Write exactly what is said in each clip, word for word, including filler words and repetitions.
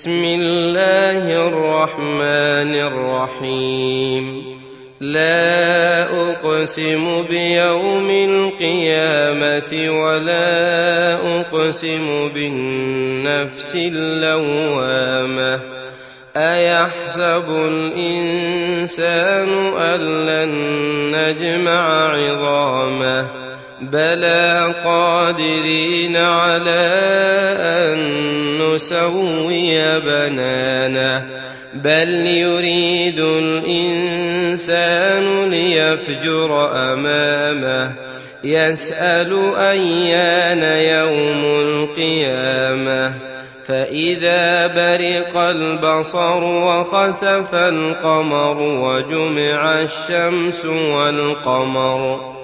بسم الله الرحمن الرحيم لا أقسم بيوم القيامة ولا أقسم بالنفس اللوامة أيحسب الإنسان أن لن نجمع عظامه بلى قادرين على أن نسوي بنانه بل يريد الإنسان ليفجر أمامه يسأل أيان يوم القيامة فإذا برق البصر وخسف القمر وجمع الشمس والقمر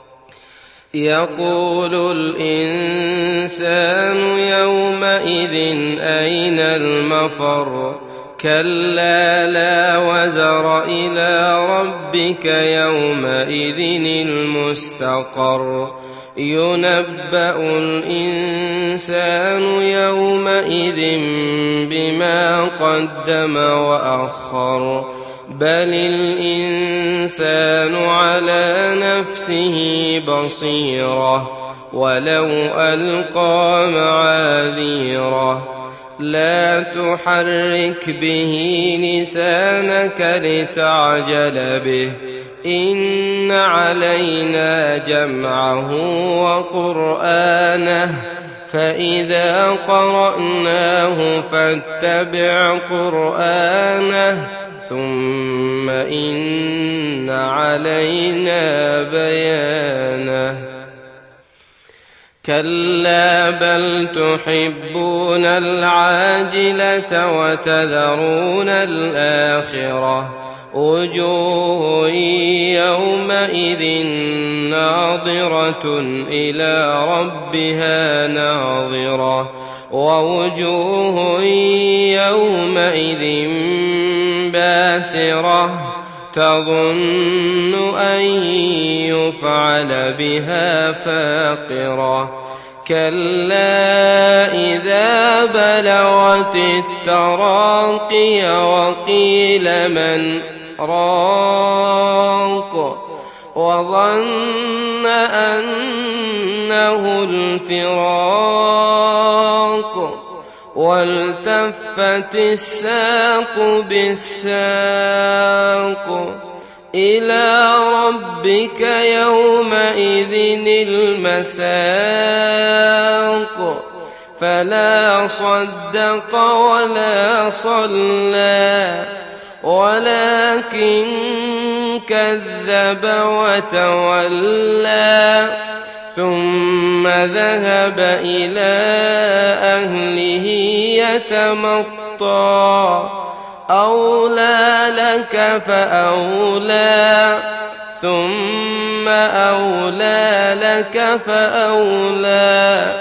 يقول الإنسان يومئذ أين المفر كلا لا وزر إلى ربك يومئذ المستقر ينبأ الإنسان يومئذ بما قدم وأخر بل الإنسان على نفسه بصيرة ولو ألقى معاذيره لا تحرك به لسانك لتعجل به إن علينا جمعه وقرآنه فإذا قرأناه فاتبع قرآنه ثم إن علينا بيانه كلا بل تحبون العاجلة وتذرون الآخرة وجوه يومئذ ناظرة إلى ربها ناظرة ووجوه يومئذ باسرة تظن أن يفعل بها فاقرة كلا إذا بلغت التراقي وقيل من راق وظن أنه الفراق والتفت الساق بالساق إلى ربك يومئذ المساق فلا صدق ولا صلى ولكن كذب وتولى ثم ذهب إلى أهله يتمطى أولى لك فأولى ثم أولى لك فأولى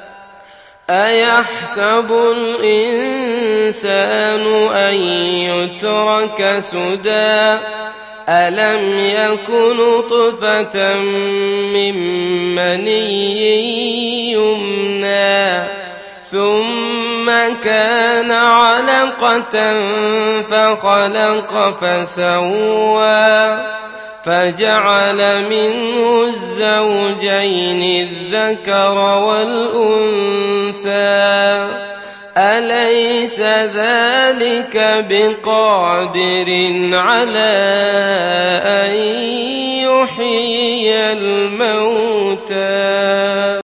أيحسب الإنسان أن يترك سدى ألم يكن نطفة من مني يمنى ثم كان علقة فخلق فسوى فجعل منه الزوجين الذكر والأنثى أليس ذلك بقادر على أن يحيي الموتى